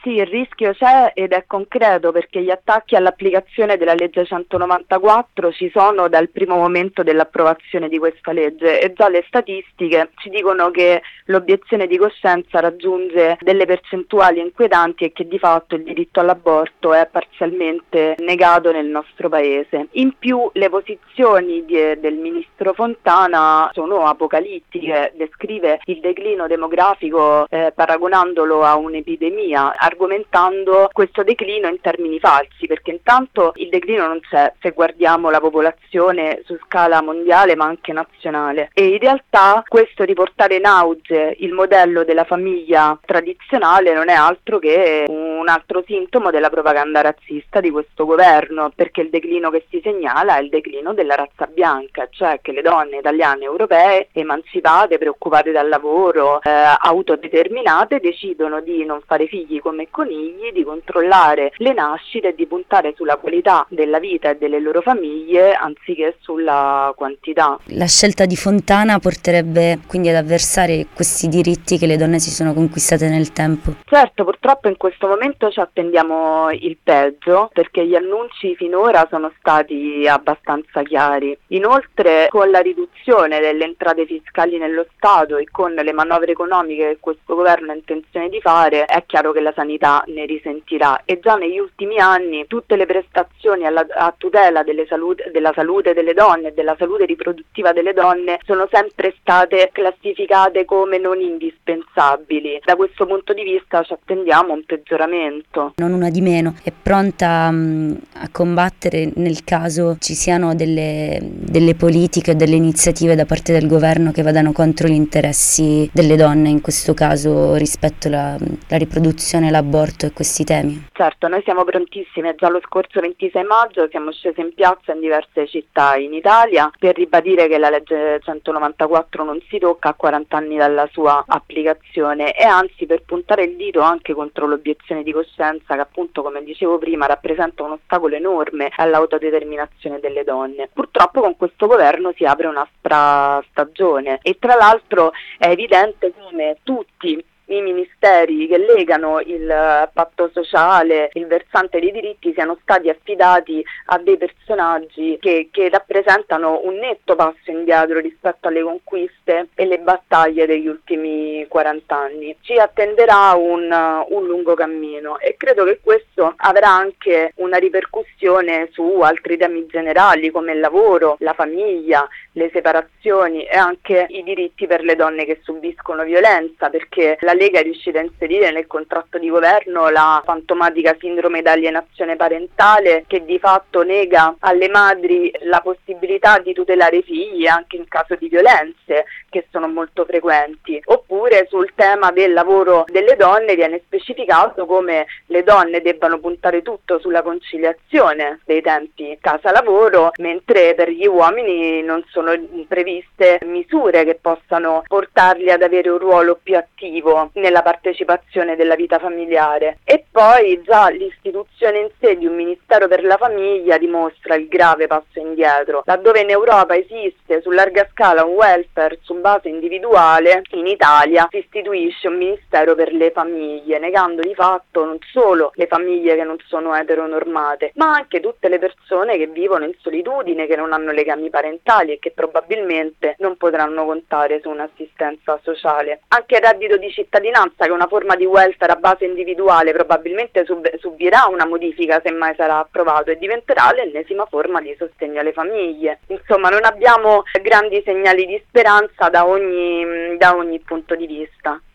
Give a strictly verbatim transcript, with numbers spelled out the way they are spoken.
Sì, il rischio c'è ed è concreto perché gli attacchi all'applicazione della legge centonovantaquattro ci sono dal primo momento dell'approvazione di questa legge e già le statistiche ci dicono che l'obiezione di coscienza raggiunge delle percentuali inquietanti e che di fatto il diritto all'aborto è parzialmente negato nel nostro paese. In più le posizioni di, del ministro Fontana sono apocalittiche, descrive il declino demografico eh, paragonandolo a un'epidemia, argomentando questo declino in termini falsi, perché intanto il declino non c'è se guardiamo la popolazione su scala mondiale ma anche nazionale, e in realtà questo riportare in auge il modello della famiglia tradizionale non è altro che un altro sintomo della propaganda razzista di questo governo, perché il declino che si segnala è il declino della razza bianca, cioè che le donne italiane e europee emancipate, preoccupate dal lavoro, eh, autodeterminate, decidono di non fare figli come conigli, di controllare le nascite e di puntare sulla qualità della vita e delle loro famiglie anziché sulla quantità. La scelta di Fontana porterebbe quindi ad avversare questi diritti che le donne si sono conquistate nel tempo? Certo, purtroppo in questo momento ci attendiamo il peggio perché gli annunci finora sono stati abbastanza chiari. Inoltre, con la riduzione delle entrate fiscali nello Stato e con le manovre economiche che questo governo ha intenzione di fare, è chiaro che la sanità ne risentirà, e già negli ultimi anni tutte le prestazioni alla, a tutela delle salute, della salute delle donne e della salute riproduttiva delle donne sono sempre state classificate come non indispensabili. Da questo punto di vista ci attendiamo un peggioramento. Non una di meno, è pronta mh, a combattere nel caso ci siano delle, delle politiche o delle iniziative da parte del governo che vadano contro gli interessi delle donne, in questo caso rispetto alla la riproduzione, l'aborto e questi temi? Certo, noi siamo prontissimi. Già lo scorso ventisei maggio siamo scesi in piazza in diverse città in Italia per ribadire che la legge centonovantaquattro non si tocca a quaranta anni dalla sua applicazione, e anzi per puntare il dito anche contro l'obiezione di coscienza che, appunto, come dicevo prima, rappresenta un ostacolo enorme all'autodeterminazione delle donne. Purtroppo con questo governo si apre un'aspra stagione e tra l'altro è evidente come tutti i ministeri che legano il patto sociale, il versante dei diritti, siano stati affidati a dei personaggi che, che rappresentano un netto passo indietro rispetto alle conquiste e le battaglie degli ultimi quaranta anni. Ci attenderà un, un lungo cammino e credo che questo avrà anche una ripercussione su altri temi generali come il lavoro, la famiglia, le separazioni e anche i diritti per le donne che subiscono violenza, perché la Lega è riuscita a inserire nel contratto di governo la fantomatica sindrome d'alienazione parentale, che di fatto nega alle madri la possibilità di tutelare i figli anche in caso di violenze che sono molto frequenti. Oppure sul tema del lavoro delle donne viene specificato come le donne debbano puntare tutto sulla conciliazione dei tempi casa-lavoro, mentre per gli uomini non sono previste misure che possano portarli ad avere un ruolo più attivo nella partecipazione della vita familiare. E poi già l'istituzione in sé di un Ministero per la famiglia dimostra il grave passo indietro. Laddove in Europa esiste su larga scala un welfare su base individuale, in Italia si istituisce un Ministero per le famiglie, negando di fatto non solo le famiglie che non sono eteronormate, ma anche tutte le persone che vivono in solitudine, che non hanno legami parentali e che probabilmente non potranno contare su un'assistenza sociale. Anche il reddito di cittadinanza, che è una forma di welfare a base individuale, probabilmente sub- subirà una modifica se mai sarà approvato e diventerà l'ennesima forma di sostegno alle famiglie. Insomma, non abbiamo grandi segnali di speranza da ogni, da ogni punto di vista.